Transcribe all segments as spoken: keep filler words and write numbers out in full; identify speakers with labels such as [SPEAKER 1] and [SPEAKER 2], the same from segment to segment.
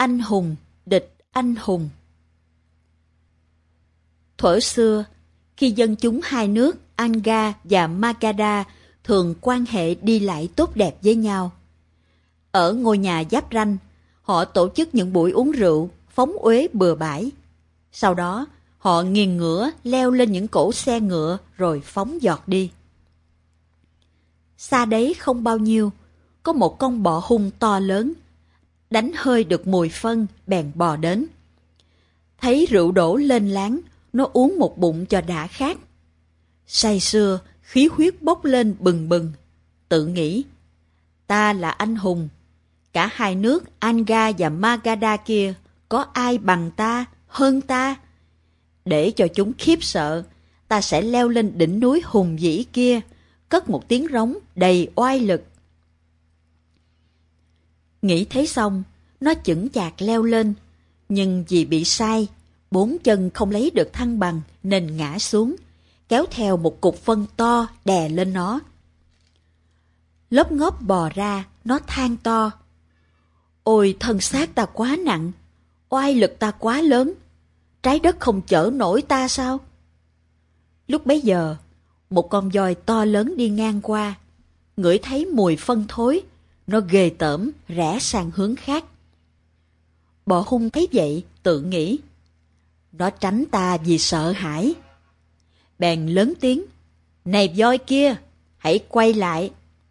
[SPEAKER 1] Anh hùng địch anh hùng. Thuở xưa, khi dân chúng hai nước Anga và Magadha thường quan hệ đi lại tốt đẹp với nhau. Ở ngôi nhà giáp ranh, họ tổ chức những buổi uống rượu, phóng uế bừa bãi. Sau đó, họ nghiêng ngửa leo lên những cỗ xe ngựa rồi phóng giọt đi. Xa đấy không bao nhiêu, có một con bọ hung to lớn, đánh hơi được mùi phân bèn bò đến. Thấy rượu đổ lên láng, nó uống một bụng cho đã khát. Say sưa, khí huyết bốc lên bừng bừng, tự nghĩ, ta là anh hùng, cả hai nước Anga và Magadha kia có ai bằng ta, hơn ta? Để cho chúng khiếp sợ, ta sẽ leo lên đỉnh núi hùng vĩ kia, cất một tiếng rống đầy oai lực. Nghĩ thế xong, nó chững chạc leo lên, nhưng vì bị sai, bốn chân không lấy được thăng bằng nên ngã xuống, kéo theo một cục phân to đè lên nó. Lốp ngốp bò ra, nó than to. Ôi thân xác ta quá nặng, oai lực ta quá lớn, trái đất không chở nổi ta sao? Lúc bấy giờ, một con voi to lớn đi ngang qua, ngửi thấy mùi phân thối, nó ghê tởm rẽ sang hướng khác. Bọ hung thấy vậy, tự nghĩ, nó tránh ta vì sợ hãi. Bèn lớn tiếng, này voi kia, hãy quay lại.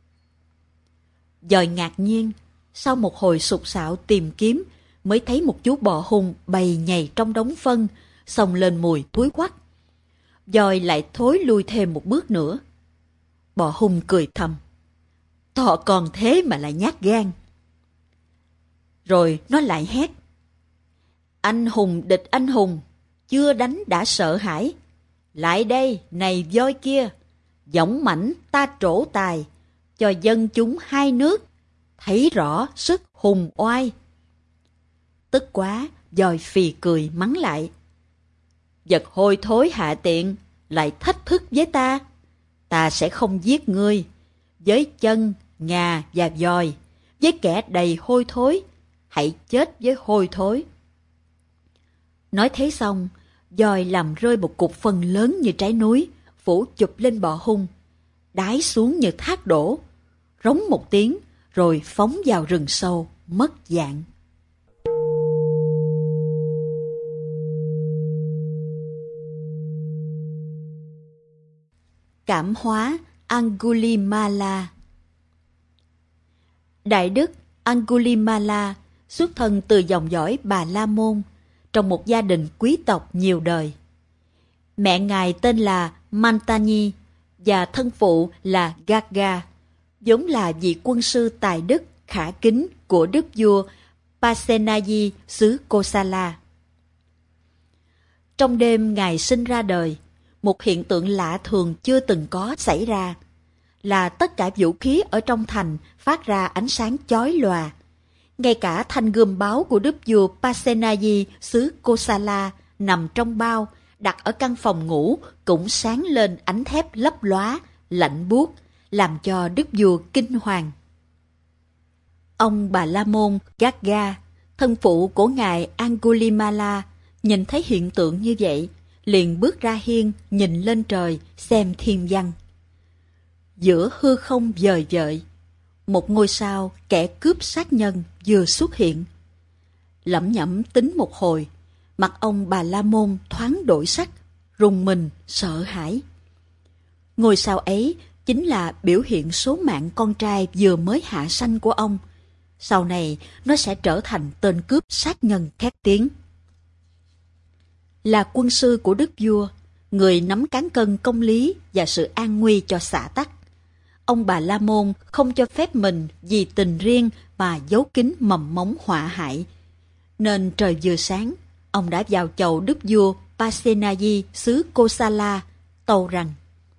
[SPEAKER 1] Voi ngạc nhiên, sau một hồi sục sạo tìm kiếm, mới thấy một chú bọ hung bầy nhầy trong đống phân, xông lên mùi thúi quắc. Voi lại thối lui thêm một bước nữa. Bọ hung cười thầm, to còn thế mà lại nhát gan. Rồi nó lại hét, anh hùng địch anh hùng, chưa đánh đã sợ hãi. Lại đây, này voi kia, dõng mãnh ta trổ tài, cho dân chúng hai nước thấy rõ sức hùng oai. Tức quá, voi phì cười mắng lại. Vật hôi thối hạ tiện, lại thách thức với ta. Ta sẽ không giết ngươi, với chân, ngà và voi, với kẻ đầy hôi thối, hãy chết với hôi thối. Nói thế xong, voi làm rơi một cục phân lớn như trái núi, phủ chụp lên bọ hung, đái xuống như thác đổ, rống một tiếng, rồi phóng vào rừng sâu, mất dạng. Cảm hóa Angulimala. Đại đức Angulimala xuất thân từ dòng dõi Bà La Môn, trong một gia đình quý tộc nhiều đời. Mẹ ngài tên là Mantani và thân phụ là Gagga, vốn là vị quân sư tài đức khả kính của đức vua Pasenadi xứ Kosala. Trong đêm ngài sinh ra đời, một hiện tượng lạ thường chưa từng có xảy ra, là tất cả vũ khí ở trong thành phát ra ánh sáng chói lòa. Ngay cả thanh gươm báo của đức vua Pasenadi xứ Kosala nằm trong bao, đặt ở căn phòng ngủ cũng sáng lên ánh thép lấp lóa, lạnh buốt, làm cho đức vua kinh hoàng. Ông Bà La Môn Gagga, thân phụ của ngài Angulimala, nhìn thấy hiện tượng như vậy, liền bước ra hiên nhìn lên trời xem thiên văn. Giữa hư không vời vợi, một ngôi sao kẻ cướp sát nhân vừa xuất hiện. Lẩm nhẩm tính một hồi, mặt ông Bà La Môn thoáng đổi sắc, rùng mình sợ hãi. Ngôi sao ấy chính là biểu hiện số mạng con trai vừa mới hạ sanh của ông. Sau này nó sẽ trở thành tên cướp sát nhân khét tiếng. Là quân sư của đức vua, người nắm cán cân công lý và sự an nguy cho xã tắc, ông Bà La Môn không cho phép mình vì tình riêng mà giấu kín mầm mống họa hại. Nên trời vừa sáng, ông đã vào chầu đức vua Pasenadi xứ Kosala, tâu rằng: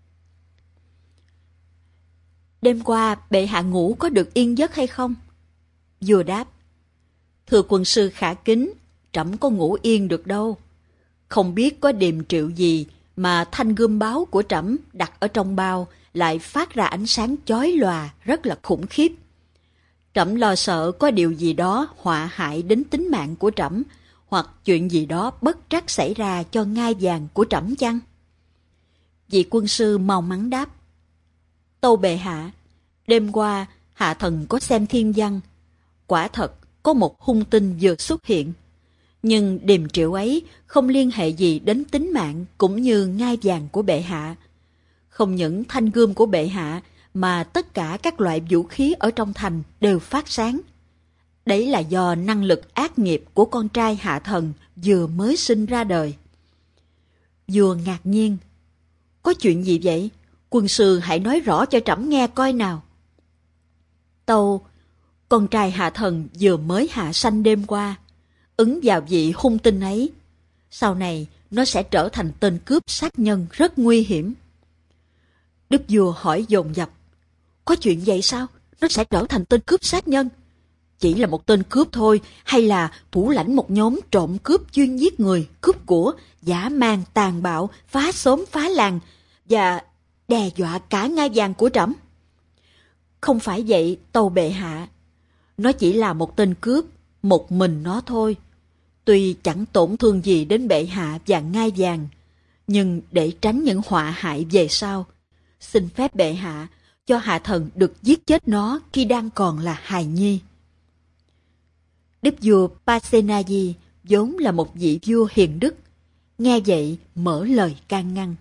[SPEAKER 1] Đêm qua bệ hạ ngủ có được yên giấc hay không? Vua đáp: Thưa quân sư khả kính, trẫm có ngủ yên được đâu. Không biết có điềm triệu gì mà thanh gươm báo của trẫm đặt ở trong bao lại phát ra ánh sáng chói lòa rất là khủng khiếp. Trẫm lo sợ có điều gì đó họa hại đến tính mạng của trẫm, hoặc chuyện gì đó bất trắc xảy ra cho ngai vàng của trẫm chăng? Vị quân sư mau mắn đáp: Tâu bệ hạ, đêm qua hạ thần có xem thiên văn, quả thật có một hung tinh vừa xuất hiện, nhưng điềm triệu ấy không liên hệ gì đến tính mạng cũng như ngai vàng của bệ hạ. Không những thanh gươm của bệ hạ mà tất cả các loại vũ khí ở trong thành đều phát sáng. Đấy là do năng lực ác nghiệp của con trai hạ thần vừa mới sinh ra đời. Vua ngạc nhiên: Có chuyện gì vậy? Quân sư hãy nói rõ cho trẫm nghe coi nào. Tâu: Con trai hạ thần vừa mới hạ sanh đêm qua, ứng vào vị hung tinh ấy. Sau này nó sẽ trở thành tên cướp sát nhân rất nguy hiểm. Đức vua hỏi dồn dập: Có chuyện vậy sao? Nó sẽ trở thành tên cướp sát nhân? Chỉ là một tên cướp thôi, hay là thủ lãnh một nhóm trộm cướp chuyên giết người, cướp của, dã man tàn bạo, phá xóm phá làng và đe dọa cả ngai vàng của trẫm? Không phải vậy, tâu bệ hạ. Nó chỉ là một tên cướp, một mình nó thôi. Tuy chẳng tổn thương gì đến bệ hạ và ngai vàng, nhưng để tránh những họa hại về sau, xin phép bệ hạ cho hạ thần được giết chết nó khi đang còn là hài nhi. Đức vua Pasenadi vốn là một vị vua hiền đức, nghe vậy mở lời can ngăn: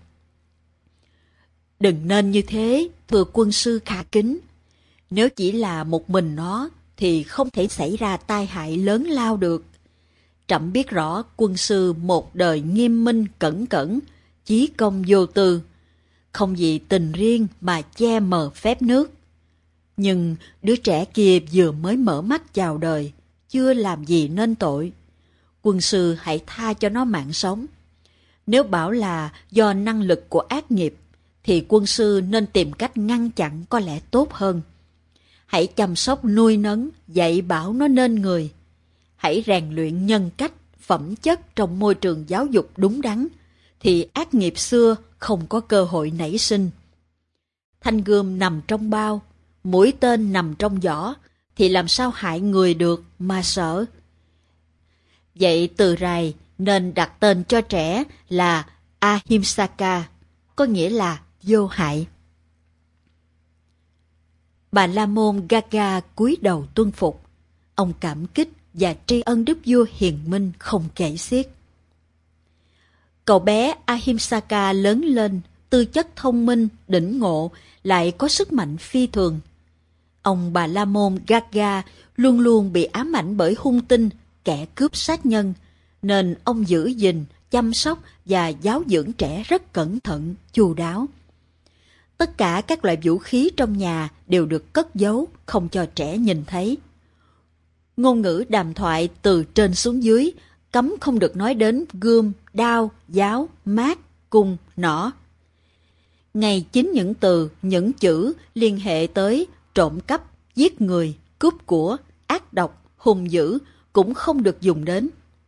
[SPEAKER 1] Đừng nên như thế, thưa quân sư khả kính. Nếu chỉ là một mình nó thì không thể xảy ra tai hại lớn lao được. Trẫm biết rõ quân sư một đời nghiêm minh cẩn cẩn, chí công vô tư, không vì tình riêng mà che mờ phép nước. Nhưng đứa trẻ kia vừa mới mở mắt chào đời, chưa làm gì nên tội. Quân sư hãy tha cho nó mạng sống. Nếu bảo là do năng lực của ác nghiệp, thì quân sư nên tìm cách ngăn chặn có lẽ tốt hơn. Hãy chăm sóc nuôi nấng, dạy bảo nó nên người. Hãy rèn luyện nhân cách, phẩm chất trong môi trường giáo dục đúng đắn, thì ác nghiệp xưa không có cơ hội nảy sinh. Thanh gươm nằm trong bao, mũi tên nằm trong vỏ, thì làm sao hại người được mà sợ. Vậy từ rày nên đặt tên cho trẻ là Ahimsaka, có nghĩa là vô hại. Bà La Môn Gaga cúi đầu tuân phục. Ông cảm kích và tri ân đức vua hiền minh không kể xiết. Cậu bé Ahimsaka lớn lên, tư chất thông minh, đỉnh ngộ, lại có sức mạnh phi thường. Ông bà La Môn Gaga luôn luôn bị ám ảnh bởi hung tinh, kẻ cướp sát nhân, nên ông giữ gìn, chăm sóc và giáo dưỡng trẻ rất cẩn thận, chu đáo. Tất cả các loại vũ khí trong nhà đều được cất giấu, không cho trẻ nhìn thấy. Ngôn ngữ đàm thoại từ trên xuống dưới, cấm không được nói đến gươm, đao, giáo, mát, cung, nỏ. Ngay chính những từ, những chữ liên hệ tới trộm cắp, giết người, cướp của, ác độc, hung dữ cũng không được dùng đến.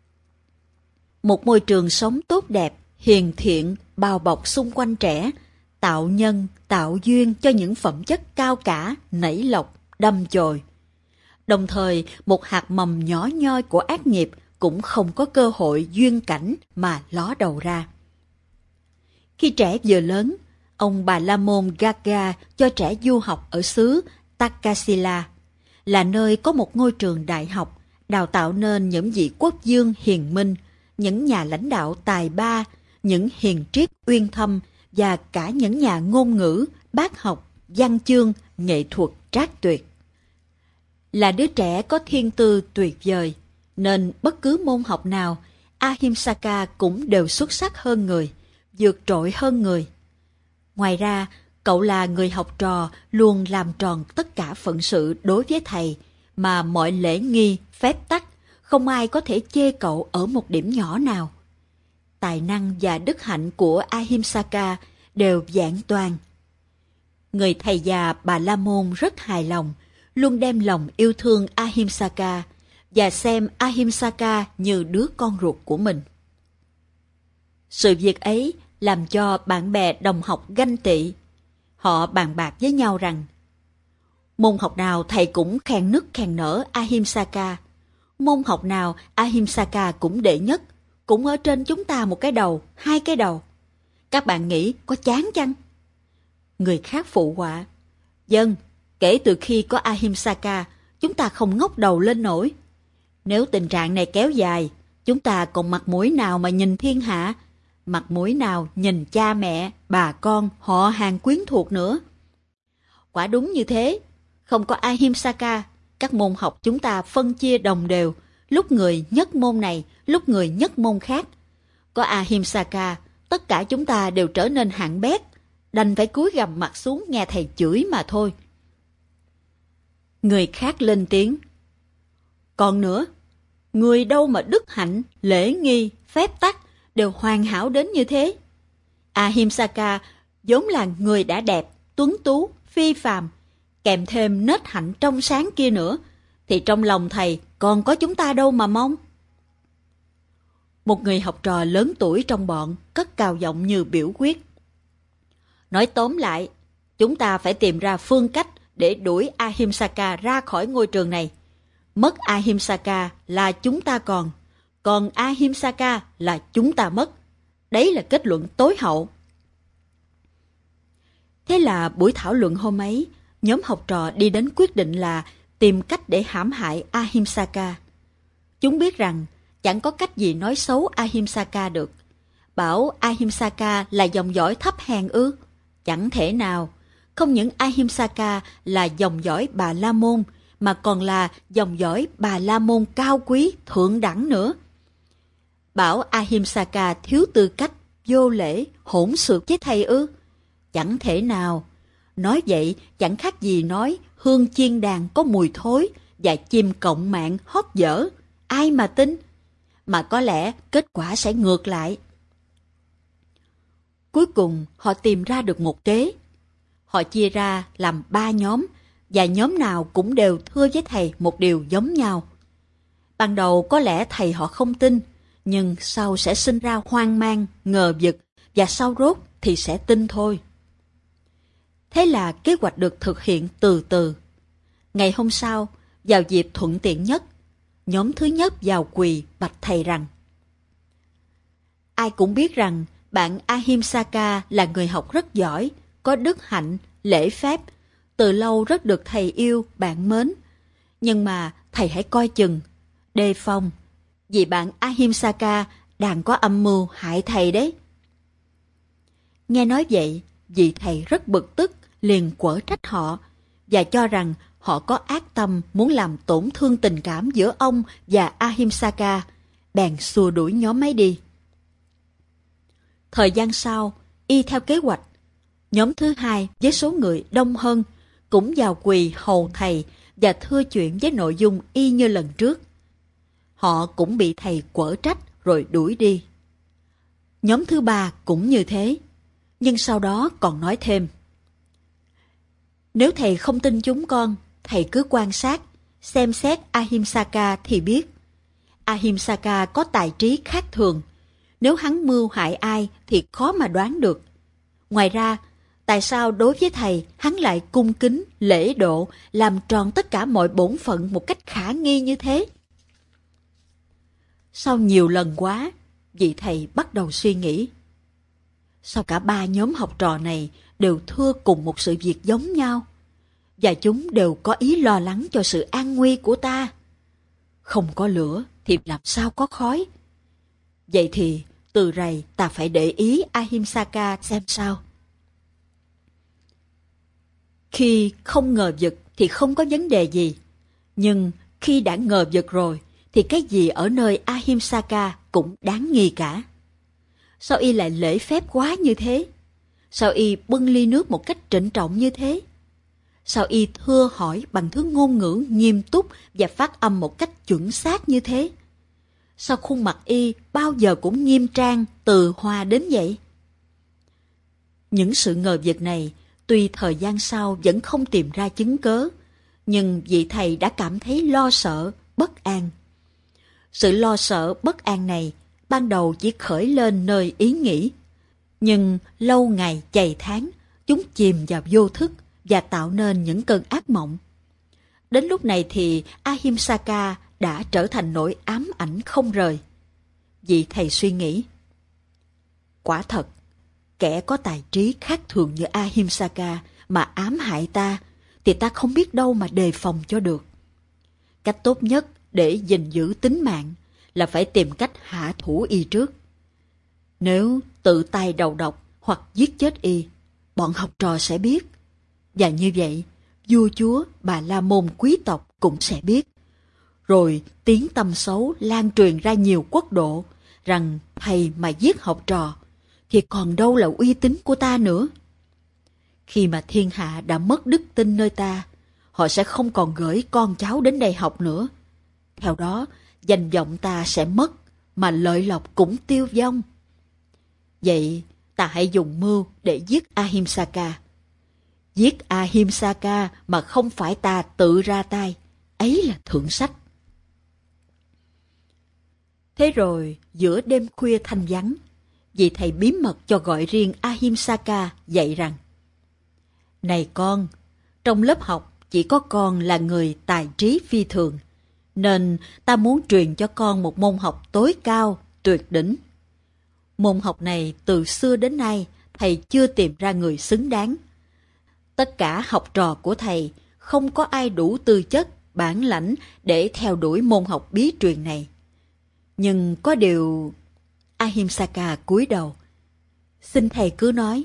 [SPEAKER 1] Một môi trường sống tốt đẹp, hiền thiện, bao bọc xung quanh trẻ, tạo nhân, tạo duyên cho những phẩm chất cao cả, nảy lộc, đâm chồi. Đồng thời, một hạt mầm nhỏ nhoi của ác nghiệp cũng không có cơ hội duyên cảnh mà ló đầu ra. Khi trẻ vừa lớn, ông bà La Môn Gaga cho trẻ du học ở xứ Takasila, là nơi có một ngôi trường đại học, đào tạo nên những vị quốc vương hiền minh, những nhà lãnh đạo tài ba, những hiền triết uyên thâm và cả những nhà ngôn ngữ, bác học, văn chương, nghệ thuật trác tuyệt. Là đứa trẻ có thiên tư tuyệt vời, nên bất cứ môn học nào, Ahimsaka cũng đều xuất sắc hơn người, vượt trội hơn người. Ngoài ra, cậu là người học trò luôn làm tròn tất cả phận sự đối với thầy, mà mọi lễ nghi, phép tắc, không ai có thể chê cậu ở một điểm nhỏ nào. Tài năng và đức hạnh của Ahimsaka đều vẹn toàn. Người thầy già bà La Môn rất hài lòng, luôn đem lòng yêu thương Ahimsaka và xem Ahimsaka như đứa con ruột của mình. Sự việc ấy làm cho bạn bè đồng học ganh tị. Họ bàn bạc với nhau rằng, Môn học nào thầy cũng khen nức khen nở Ahimsaka. Môn học nào Ahimsaka cũng đệ nhất, cũng ở trên chúng ta một cái đầu, hai cái đầu. Các bạn nghĩ có chán chăng? Người khác phụ họa. Vâng, kể từ khi có Ahimsaka, chúng ta không ngóc đầu lên nổi. Nếu tình trạng này kéo dài, chúng ta còn mặt mũi nào mà nhìn thiên hạ, mặt mũi nào nhìn cha mẹ, bà con, họ hàng quyến thuộc nữa. Quả đúng như thế, không có Ahimsaka, các môn học chúng ta phân chia đồng đều, lúc người nhất môn này, lúc người nhất môn khác. Có Ahimsaka, tất cả chúng ta đều trở nên hạng bét, đành phải cúi gằm mặt xuống nghe thầy chửi mà thôi. Người khác lên tiếng. Còn nữa, người đâu mà đức hạnh, lễ nghi, phép tắc đều hoàn hảo đến như thế. Ahimsaka vốn là người đã đẹp, tuấn tú, phi phàm, kèm thêm nết hạnh trong sáng kia nữa, thì trong lòng thầy còn có chúng ta đâu mà mong. Một người học trò lớn tuổi trong bọn cất cao giọng như biểu quyết. Nói tóm lại, chúng ta phải tìm ra phương cách để đuổi Ahimsaka ra khỏi ngôi trường này. Mất Ahimsaka là chúng ta còn, còn Ahimsaka là chúng ta mất. Đấy là kết luận tối hậu. Thế là buổi thảo luận hôm ấy, nhóm học trò đi đến quyết định là tìm cách để hãm hại Ahimsaka. Chúng biết rằng chẳng có cách gì nói xấu Ahimsaka được. Bảo Ahimsaka là dòng dõi thấp hèn ư? Chẳng thể nào. Không những Ahimsaka là dòng dõi Bà La Môn, mà còn là dòng dõi Bà La Môn cao quý, thượng đẳng nữa. Bảo Ahimsaka thiếu tư cách, vô lễ, hỗn xược với thầy ư? Chẳng thể nào. Nói vậy chẳng khác gì nói hương chiên đàn có mùi thối và chim cộng mạng hót dở. Ai mà tin? Mà có lẽ kết quả sẽ ngược lại. Cuối cùng họ tìm ra được một kế. Họ chia ra làm ba nhóm, và nhóm nào cũng đều thưa với thầy một điều giống nhau. Ban đầu có lẽ thầy họ không tin, nhưng sau sẽ sinh ra hoang mang, ngờ vực, và sau rốt thì sẽ tin thôi. Thế là kế hoạch được thực hiện từ từ. Ngày hôm sau, vào dịp thuận tiện nhất, nhóm thứ nhất vào quỳ bạch thầy rằng: ai cũng biết rằng bạn Ahimsaka là người học rất giỏi, có đức hạnh, lễ phép, từ lâu rất được thầy yêu, bạn mến. Nhưng mà thầy hãy coi chừng, đề phòng, vì bạn Ahimsaka đang có âm mưu hại thầy đấy. Nghe nói vậy, vị thầy rất bực tức, liền quở trách họ, và cho rằng họ có ác tâm muốn làm tổn thương tình cảm giữa ông và Ahimsaka, bèn xua đuổi nhóm ấy đi. Thời gian sau, y theo kế hoạch, nhóm thứ hai với số người đông hơn cũng vào quỳ hầu thầy và thưa chuyện với nội dung y như lần trước. Họ cũng bị thầy quở trách rồi đuổi đi. Nhóm thứ ba cũng như thế, nhưng sau đó còn nói thêm: nếu thầy không tin chúng con, thầy cứ quan sát, xem xét Ahimsaka thì biết. Ahimsaka có tài trí khác thường, nếu hắn mưu hại ai thì khó mà đoán được. Ngoài ra, tại sao đối với thầy hắn lại cung kính, lễ độ, làm tròn tất cả mọi bổn phận một cách khả nghi như thế? Sau nhiều lần quá, vị thầy bắt đầu suy nghĩ. Sao cả ba nhóm học trò này đều thưa cùng một sự việc giống nhau, và chúng đều có ý lo lắng cho sự an nguy của ta? Không có lửa thì làm sao có khói? Vậy thì từ rày ta phải để ý Ahimsaka xem sao. Khi không ngờ vực thì không có vấn đề gì, nhưng khi đã ngờ vực rồi thì cái gì ở nơi Ahimsaka cũng đáng nghi cả. Sao y lại lễ phép quá như thế? Sao y bưng ly nước một cách trịnh trọng như thế? Sao y thưa hỏi bằng thứ ngôn ngữ nghiêm túc và phát âm một cách chuẩn xác như thế? Sao khuôn mặt y bao giờ cũng nghiêm trang, từ hòa đến vậy? Những sự ngờ vực này, tuy thời gian sau vẫn không tìm ra chứng cớ, nhưng vị thầy đã cảm thấy lo sợ, bất an. Sự lo sợ, bất an này ban đầu chỉ khởi lên nơi ý nghĩ, nhưng lâu ngày chày tháng, chúng chìm vào vô thức và tạo nên những cơn ác mộng. Đến lúc này thì Ahimsaka đã trở thành nỗi ám ảnh không rời. Vị thầy suy nghĩ, quả thật, kẻ có tài trí khác thường như Ahimsaka mà ám hại ta, thì ta không biết đâu mà đề phòng cho được. Cách tốt nhất để gìn giữ tính mạng là phải tìm cách hạ thủ y trước. Nếu tự tay đầu độc hoặc giết chết y, bọn học trò sẽ biết. Và như vậy, vua chúa, bà la môn quý tộc cũng sẽ biết. Rồi tiếng tăm xấu lan truyền ra nhiều quốc độ rằng thầy mà giết học trò thì còn đâu là uy tín của ta nữa. Khi mà thiên hạ đã mất đức tin nơi ta, họ sẽ không còn gửi con cháu đến đây học nữa. Theo đó, danh vọng ta sẽ mất, mà lợi lộc cũng tiêu vong. Vậy, ta hãy dùng mưu để giết Ahimsaka. Giết Ahimsaka mà không phải ta tự ra tay, ấy là thượng sách. Thế rồi, giữa đêm khuya thanh vắng, vị thầy bí mật cho gọi riêng Ahimsaka dạy rằng: Này con, trong lớp học chỉ có con là người tài trí phi thường, nên ta muốn truyền cho con một môn học tối cao, tuyệt đỉnh. Môn học này từ xưa đến nay thầy chưa tìm ra người xứng đáng. Tất cả học trò của thầy không có ai đủ tư chất, bản lãnh để theo đuổi môn học bí truyền này. Nhưng có điều... Ahimsaka cúi đầu. Xin thầy cứ nói.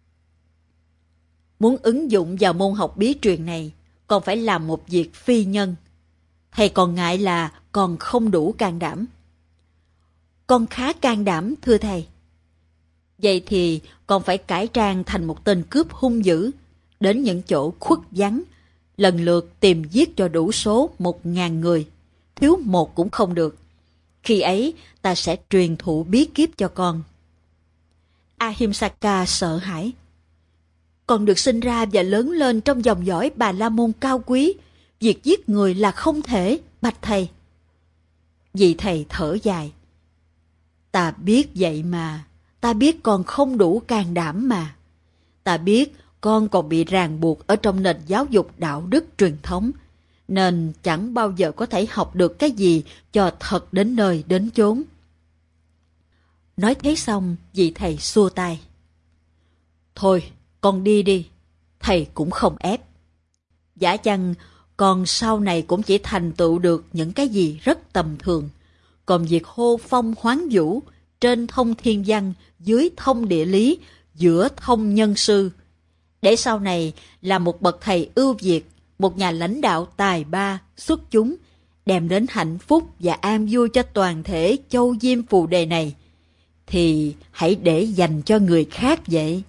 [SPEAKER 1] Muốn ứng dụng vào môn học bí truyền này, con phải làm một việc phi nhân. Thầy còn ngại là con không đủ can đảm. Con khá can đảm, thưa thầy. Vậy thì con phải cải trang thành một tên cướp hung dữ, đến những chỗ khuất vắng, lần lượt tìm giết cho đủ số một ngàn người, thiếu một cũng không được. Khi ấy, ta sẽ truyền thụ bí kíp cho con. Ahimsaka sợ hãi. Con được sinh ra và lớn lên trong dòng dõi Bà La Môn cao quý, việc giết người là không thể, bạch thầy. Vị thầy thở dài. Ta biết vậy mà, ta biết con không đủ can đảm mà. Ta biết con còn bị ràng buộc ở trong nền giáo dục đạo đức truyền thống, nên chẳng bao giờ có thể học được cái gì cho thật đến nơi đến chốn. Nói thế xong, vị thầy xua tay. Thôi, con đi đi, thầy cũng không ép. Giả chăng con sau này cũng chỉ thành tựu được những cái gì rất tầm thường, còn việc hô phong hoán vũ, trên thông thiên văn, dưới thông địa lý, giữa thông nhân sư, để sau này là một bậc thầy ưu việt, một nhà lãnh đạo tài ba, xuất chúng, đem đến hạnh phúc và an vui cho toàn thể châu Diêm Phù Đề này, thì hãy để dành cho người khác vậy.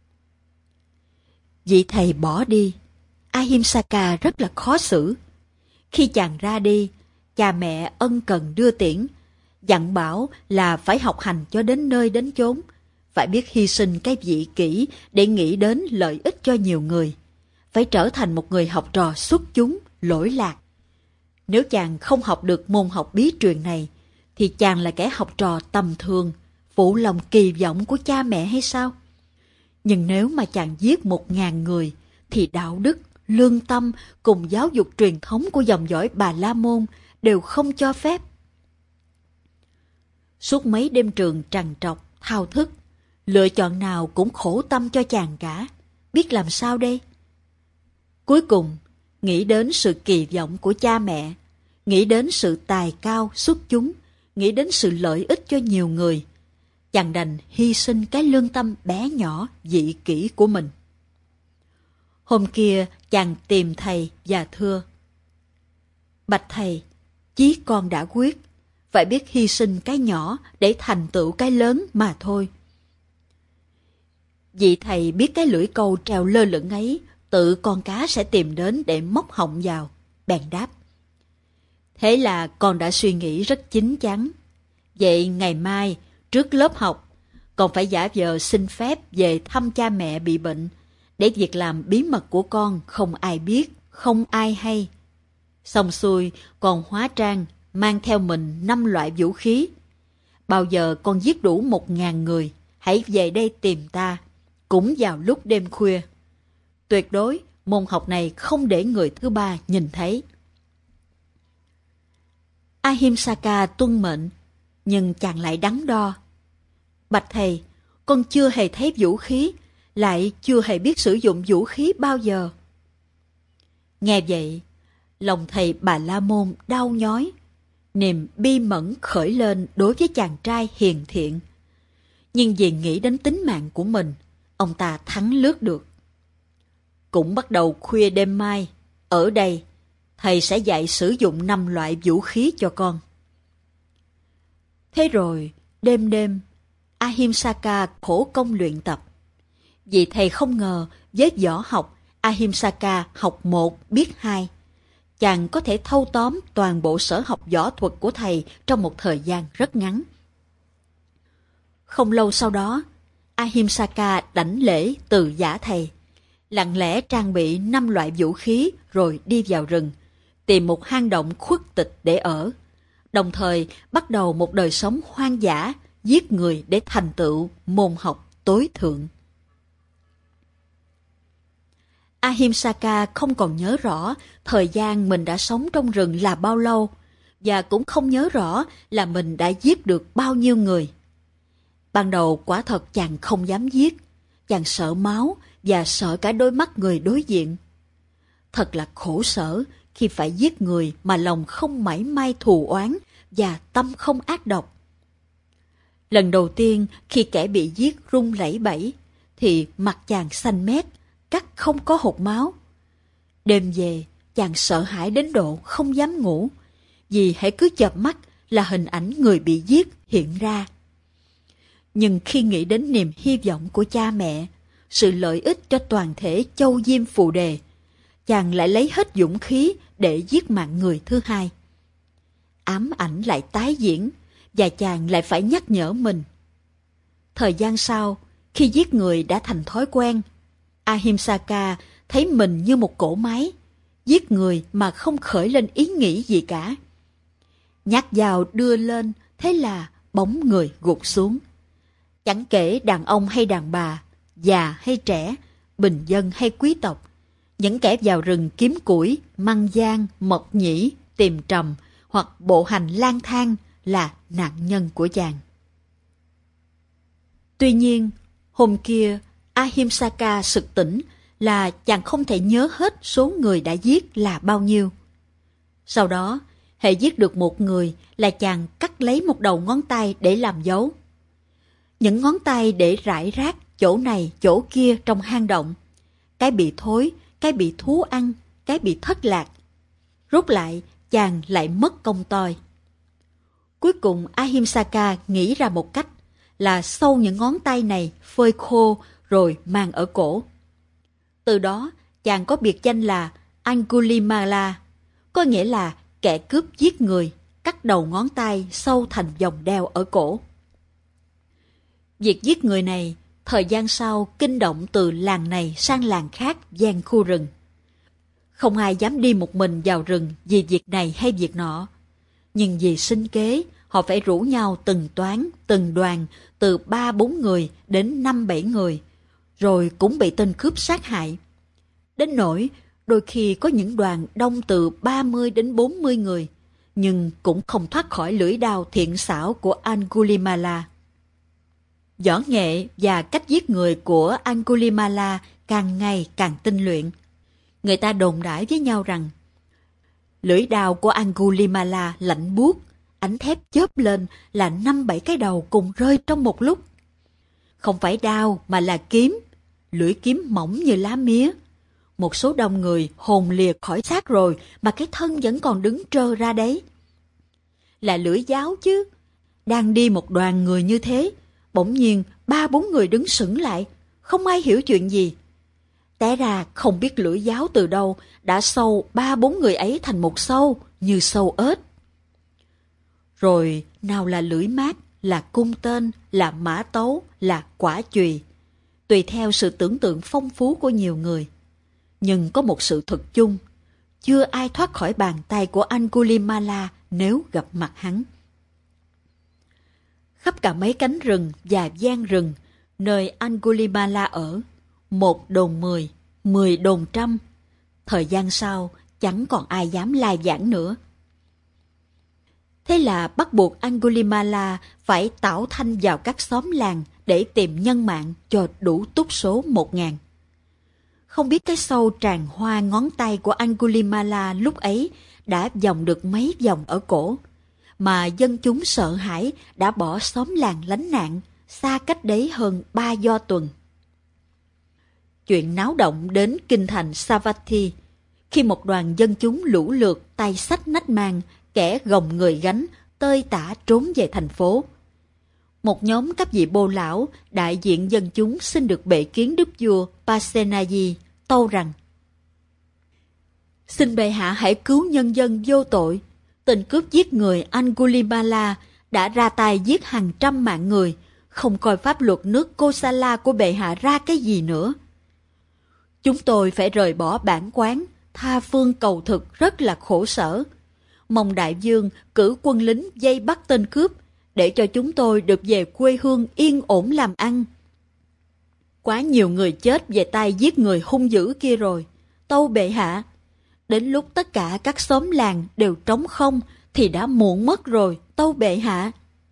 [SPEAKER 1] Vị thầy bỏ đi, Ahimsaka rất là khó xử. Khi chàng ra đi, cha mẹ ân cần đưa tiễn, dặn bảo là phải học hành cho đến nơi đến chốn, phải biết hy sinh cái vị kỷ để nghĩ đến lợi ích cho nhiều người, phải trở thành một người học trò xuất chúng, lỗi lạc. Nếu chàng không học được môn học bí truyền này, thì chàng là kẻ học trò tầm thường, phụ lòng kỳ vọng của cha mẹ hay sao? Nhưng nếu mà chàng giết một ngàn người, thì đạo đức, lương tâm cùng giáo dục truyền thống của dòng dõi Bà La Môn đều không cho phép. Suốt mấy đêm trường trằn trọc, thao thức, lựa chọn nào cũng khổ tâm cho chàng cả, biết làm sao đây? Cuối cùng, nghĩ đến sự kỳ vọng của cha mẹ, nghĩ đến sự tài cao, xuất chúng, nghĩ đến sự lợi ích cho nhiều người, chàng đành hy sinh cái lương tâm bé nhỏ, dị kỷ của mình. Hôm kia, chàng tìm thầy và thưa: Bạch thầy, chí con đã quyết, phải biết hy sinh cái nhỏ để thành tựu cái lớn mà thôi. Vị thầy biết cái lưỡi câu treo lơ lửng ấy, tự con cá sẽ tìm đến để móc họng vào, bèn đáp: Thế là con đã suy nghĩ rất chín chắn. Vậy ngày mai, trước lớp học, con phải giả vờ xin phép về thăm cha mẹ bị bệnh, để việc làm bí mật của con không ai biết, không ai hay. Xong xuôi, còn hóa trang, mang theo mình năm loại vũ khí. Bao giờ con giết đủ một ngàn người, hãy về đây tìm ta, cũng vào lúc đêm khuya. Tuyệt đối, môn học này không để người thứ ba nhìn thấy. Ahimsaka tuân mệnh, nhưng chàng lại đắn đo. Bạch thầy, con chưa hề thấy vũ khí, lại chưa hề biết sử dụng vũ khí bao giờ. Nghe vậy, lòng thầy Bà La Môn đau nhói, niềm bi mẫn khởi lên đối với chàng trai hiền thiện. Nhưng vì nghĩ đến tính mạng của mình, ông ta thắng lướt được. Cũng bắt đầu khuya đêm mai, ở đây, thầy sẽ dạy sử dụng năm loại vũ khí cho con. Thế rồi, đêm đêm, Ahimsaka khổ công luyện tập. Vì thầy không ngờ với võ học, Ahimsaka học một biết hai. Chàng có thể thâu tóm toàn bộ sở học võ thuật của thầy trong một thời gian rất ngắn. Không lâu sau đó, Ahimsaka đảnh lễ từ giả thầy, lặng lẽ trang bị năm loại vũ khí rồi đi vào rừng, tìm một hang động khuất tịch để ở, đồng thời bắt đầu một đời sống hoang dã, giết người để thành tựu môn học tối thượng. Ahimsaka không còn nhớ rõ thời gian mình đã sống trong rừng là bao lâu, và cũng không nhớ rõ là mình đã giết được bao nhiêu người. Ban đầu quả thật chàng không dám giết, chàng sợ máu và sợ cả đôi mắt người đối diện. Thật là khổ sở khi phải giết người mà lòng không mảy may thù oán và tâm không ác độc. Lần đầu tiên khi kẻ bị giết run lẩy bẩy, thì mặt chàng xanh mét, cắt không có hột máu. Đêm về, chàng sợ hãi đến độ không dám ngủ, vì hễ cứ chợp mắt là hình ảnh người bị giết hiện ra. Nhưng khi nghĩ đến niềm hy vọng của cha mẹ, sự lợi ích cho toàn thể Châu Diêm Phù Đề, chàng lại lấy hết dũng khí để giết mạng người thứ hai. Ám ảnh lại tái diễn, và chàng lại phải nhắc nhở mình. Thời gian sau, khi giết người đã thành thói quen, Ahimsaka thấy mình như một cỗ máy, giết người mà không khởi lên ý nghĩ gì cả. Nhát dao đưa lên, thế là bóng người gục xuống. Chẳng kể đàn ông hay đàn bà, già hay trẻ, bình dân hay quý tộc, những kẻ vào rừng kiếm củi, măng giang, mật nhĩ, tìm trầm hoặc bộ hành lang thang là nạn nhân của chàng. Tuy nhiên, hôm kia, Ahimsaka sực tỉnh là chàng không thể nhớ hết số người đã giết là bao nhiêu. Sau đó, hễ giết được một người là chàng cắt lấy một đầu ngón tay để làm dấu. Những ngón tay để rải rác chỗ này chỗ kia trong hang động. Cái bị thối, cái bị thú ăn, cái bị thất lạc. Rút lại, chàng lại mất công toi. Cuối cùng Ahimsaka nghĩ ra một cách là xâu những ngón tay này phơi khô rồi mang ở cổ. Từ đó, chàng có biệt danh là Angulimala, có nghĩa là kẻ cướp giết người, cắt đầu ngón tay sâu thành vòng đeo ở cổ. Việc giết người này, thời gian sau kinh động từ làng này sang làng khác gian khu rừng. Không ai dám đi một mình vào rừng vì việc này hay việc nọ. Nhưng vì sinh kế, họ phải rủ nhau từng toán, từng đoàn, từ ba bốn người đến năm bảy người, rồi cũng bị tên cướp sát hại. Đến nỗi, đôi khi có những đoàn đông từ ba mươi đến bốn mươi người, nhưng cũng không thoát khỏi lưỡi đao thiện xảo của Angulimala. Võ nghệ và cách giết người của Angulimala càng ngày càng tinh luyện. Người ta đồn đãi với nhau rằng lưỡi đao của Angulimala lạnh buốt, ánh thép chớp lên là năm bảy cái đầu cùng rơi trong một lúc. Không phải đao mà là kiếm, lưỡi kiếm mỏng như lá mía. Một số đông người hồn lìa khỏi xác rồi mà cái thân vẫn còn đứng trơ ra đấy. Là lưỡi giáo chứ. Đang đi một đoàn người như thế, bỗng nhiên ba bốn người đứng sững lại, không ai hiểu chuyện gì. Té ra không biết lưỡi giáo từ đâu đã sâu ba bốn người ấy thành một sâu như sâu ếch. Rồi nào là lưỡi mát, là cung tên, là mã tấu, là quả chùy, tùy theo sự tưởng tượng phong phú của nhiều người. Nhưng có một sự thật chung, chưa ai thoát khỏi bàn tay của Angulimala nếu gặp mặt hắn. Khắp cả mấy cánh rừng và gian rừng, nơi Angulimala ở, một đồn mười, mười đồn trăm. Thời gian sau, chẳng còn ai dám lai vãng nữa. Thế là bắt buộc Angulimala phải tảo thanh vào các xóm làng để tìm nhân mạng cho đủ túc số một ngàn. Không biết cái sâu tràn hoa ngón tay của Angulimala lúc ấy đã vòng được mấy vòng ở cổ, mà dân chúng sợ hãi đã bỏ xóm làng lánh nạn, xa cách đấy hơn ba do tuần. Chuyện náo động đến kinh thành Savatthi, khi một đoàn dân chúng lũ lượt tay xách nách mang, kẻ gồng người gánh, tơi tả trốn về thành phố. Một nhóm các vị bô lão, đại diện dân chúng xin được bệ kiến đức vua Pasenadi, tâu rằng: Xin bệ hạ hãy cứu nhân dân vô tội. Tên cướp giết người Angulimala đã ra tay giết hàng trăm mạng người, không coi pháp luật nước Kosala của bệ hạ ra cái gì nữa. Chúng tôi phải rời bỏ bản quán, tha phương cầu thực rất là khổ sở. Mong đại vương cử quân lính vây bắt tên cướp, để cho chúng tôi được về quê hương yên ổn làm ăn. Quá nhiều người chết về tay giết người hung dữ kia rồi, tâu bệ hạ. Đến lúc tất cả các xóm làng đều trống không thì đã muộn mất rồi, tâu bệ hạ.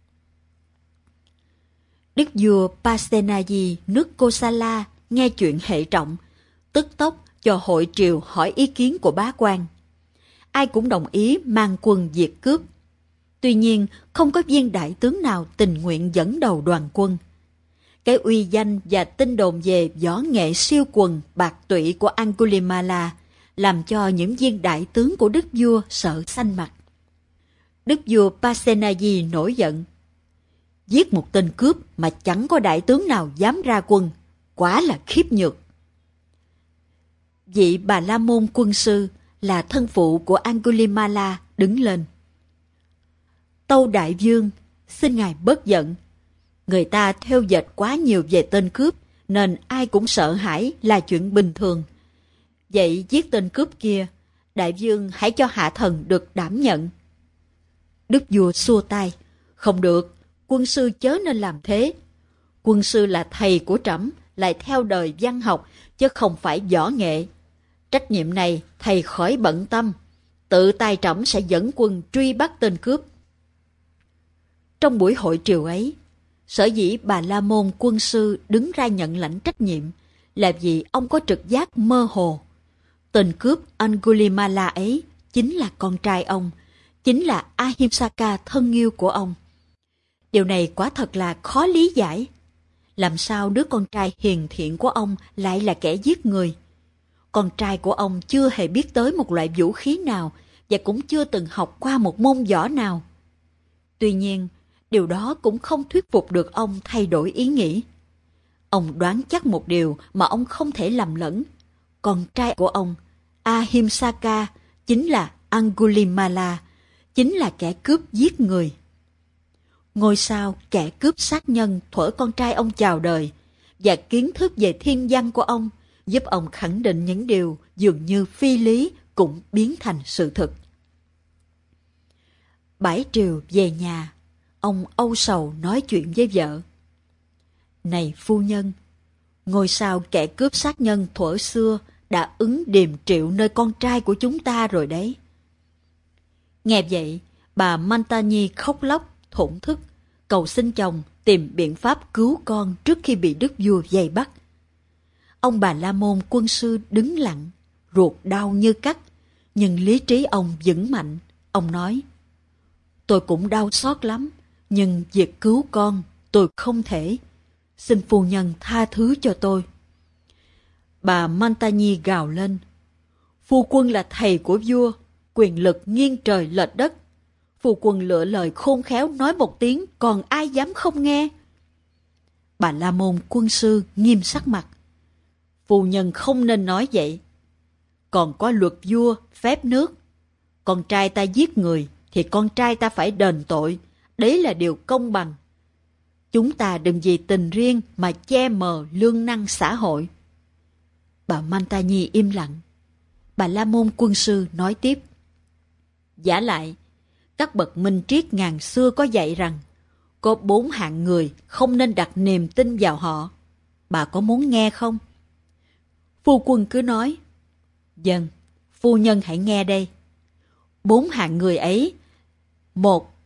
[SPEAKER 1] Đức vua Pasenadi nước Kosala nghe chuyện hệ trọng, tức tốc cho hội triều hỏi ý kiến của bá quan. Ai cũng đồng ý mang quân diệt cướp. Tuy nhiên, không có viên đại tướng nào tình nguyện dẫn đầu đoàn quân. Cái uy danh và tin đồn về võ nghệ siêu quần bạc tụy của Angulimala làm cho những viên đại tướng của đức vua sợ xanh mặt. Đức vua Pasenadi nổi giận. Giết một tên cướp mà chẳng có đại tướng nào dám ra quân, quả là khiếp nhược. Vị Bà La Môn quân sư là thân phụ của Angulimala đứng lên. Tâu đại vương, xin ngài bớt giận. Người ta theo dệt quá nhiều về tên cướp, nên ai cũng sợ hãi là chuyện bình thường. Vậy giết tên cướp kia, đại vương hãy cho hạ thần được đảm nhận. Đức vua xua tay. Không được, quân sư chớ nên làm thế. Quân sư là thầy của trẫm, lại theo đời văn học, chứ không phải võ nghệ. Trách nhiệm này thầy khỏi bận tâm. Tự tay trẫm sẽ dẫn quân truy bắt tên cướp. Trong buổi hội triều ấy, sở dĩ Bà La Môn quân sư đứng ra nhận lãnh trách nhiệm là vì ông có trực giác mơ hồ. Tên cướp Angulimala ấy chính là con trai ông, chính là Ahimsaka thân yêu của ông. Điều này quả thật là khó lý giải. Làm sao đứa con trai hiền thiện của ông lại là kẻ giết người? Con trai của ông chưa hề biết tới một loại vũ khí nào và cũng chưa từng học qua một môn võ nào. Tuy nhiên, điều đó cũng không thuyết phục được ông thay đổi ý nghĩ. Ông đoán chắc một điều mà ông không thể lầm lẫn. Con trai của ông, Ahimsaka, chính là Angulimala, chính là kẻ cướp giết người. Ngôi sao kẻ cướp sát nhân thuở con trai ông chào đời và kiến thức về thiên văn của ông giúp ông khẳng định những điều dường như phi lý cũng biến thành sự thật. Bãi triều về nhà, ông âu sầu nói chuyện với vợ. Này phu nhân, ngôi sao kẻ cướp sát nhân thuở xưa đã ứng điềm triệu nơi con trai của chúng ta rồi đấy. Nghe vậy, bà Mantani khóc lóc, thổn thức, cầu xin chồng tìm biện pháp cứu con trước khi bị đức vua vây bắt. Ông Bà La Môn quân sư đứng lặng, ruột đau như cắt, nhưng lý trí ông vững mạnh. Ông nói, tôi cũng đau xót lắm, nhưng việc cứu con tôi không thể. Xin phu nhân tha thứ cho tôi. Bà Mantani gào lên, phu quân là thầy của vua, quyền lực nghiêng trời lệch đất. Phu quân lựa lời khôn khéo nói một tiếng, còn ai dám không nghe? Bà La Môn quân sư nghiêm sắc mặt. Phu nhân không nên nói vậy. Còn có luật vua, phép nước. Con trai ta giết người, thì con trai ta phải đền tội. Đấy là điều công bằng. Chúng ta đừng vì tình riêng mà che mờ lương năng xã hội. Bà Mantani im lặng. Bà La Môn quân sư nói tiếp. Giả lại, các bậc minh triết ngàn xưa có dạy rằng có bốn hạng người không nên đặt niềm tin vào họ. Bà có muốn nghe không? Phu quân cứ nói. Vâng, phu nhân hãy nghe đây. Bốn hạng người ấy. Một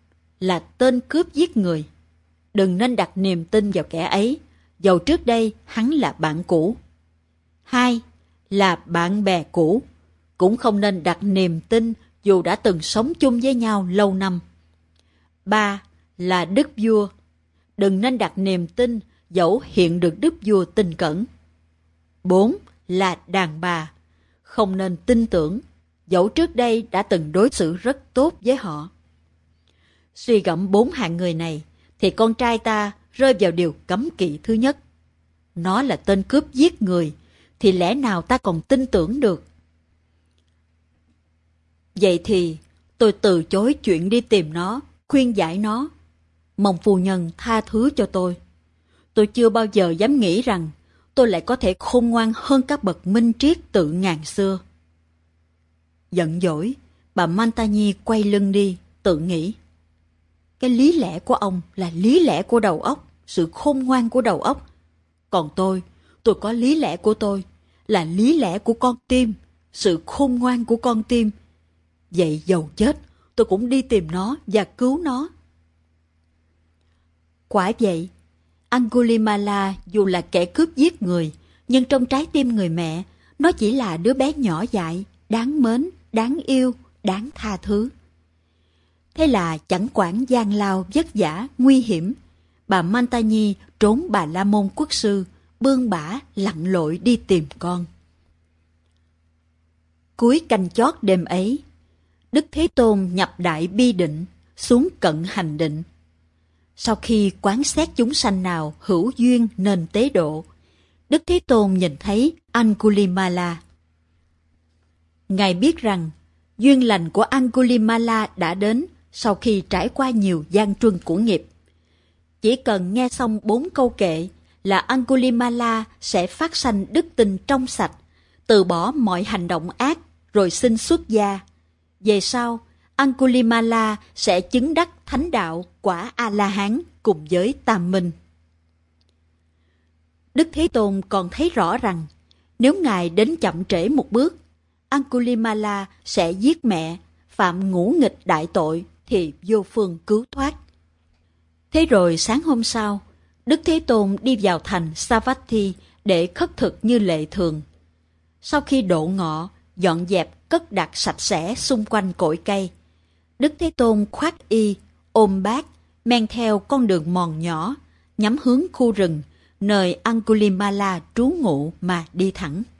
[SPEAKER 1] là tên cướp giết người. Đừng nên đặt niềm tin vào kẻ ấy, dầu trước đây hắn là bạn cũ. Hai là bạn bè cũ, cũng không nên đặt niềm tin dù đã từng sống chung với nhau lâu năm. Ba là đức vua, đừng nên đặt niềm tin dẫu hiện được đức vua tin cẩn. Bốn là đàn bà, không nên tin tưởng dẫu trước đây đã từng đối xử rất tốt với họ. Suy gẫm bốn hạng người này, thì con trai ta rơi vào điều cấm kỵ thứ nhất. Nó là tên cướp giết người, thì lẽ nào ta còn tin tưởng được? Vậy thì tôi từ chối chuyện đi tìm nó, khuyên giải nó. Mong phu nhân tha thứ cho tôi. Tôi chưa bao giờ dám nghĩ rằng tôi lại có thể khôn ngoan hơn các bậc minh triết tự ngàn xưa. Giận dỗi, bà Montagny quay lưng đi, tự nghĩ. Cái lý lẽ của ông là lý lẽ của đầu óc, sự khôn ngoan của đầu óc. Còn tôi, tôi có lý lẽ của tôi, là lý lẽ của con tim, sự khôn ngoan của con tim. Vậy dầu chết, tôi cũng đi tìm nó và cứu nó. Quả vậy, Angulimala dù là kẻ cướp giết người, nhưng trong trái tim người mẹ, nó chỉ là đứa bé nhỏ dại, đáng mến, đáng yêu, đáng tha thứ. Thế là chẳng quản gian lao vất vả, nguy hiểm, bà Montagny trốn Bà La Môn quốc sư, bươn bả lặn lội đi tìm con. Cuối canh chót đêm ấy, Đức Thế Tôn nhập đại bi định, xuống cận hành định. Sau khi quán xét chúng sanh nào hữu duyên nên tế độ, Đức Thế Tôn nhìn thấy Angulimala. Ngài biết rằng duyên lành của Angulimala đã đến sau khi trải qua nhiều gian truân của nghiệp. Chỉ cần nghe xong bốn câu kệ là Angulimala sẽ phát sanh đức tin trong sạch, từ bỏ mọi hành động ác rồi xin xuất gia. Về sau, Angulimala sẽ chứng đắc thánh đạo quả A-la-hán cùng với Tam Minh. Đức Thế Tôn còn thấy rõ rằng nếu Ngài đến chậm trễ một bước, Angulimala sẽ giết mẹ, phạm ngũ nghịch đại tội thì vô phương cứu thoát. Thế rồi sáng hôm sau, Đức Thế Tôn đi vào thành Savatthi để khất thực như lệ thường. Sau khi độ ngọ, dọn dẹp cất đặt sạch sẽ xung quanh cội cây, Đức Thế Tôn khoác y, ôm bát, men theo con đường mòn nhỏ, nhắm hướng khu rừng, nơi Angulimala trú ngụ mà đi thẳng.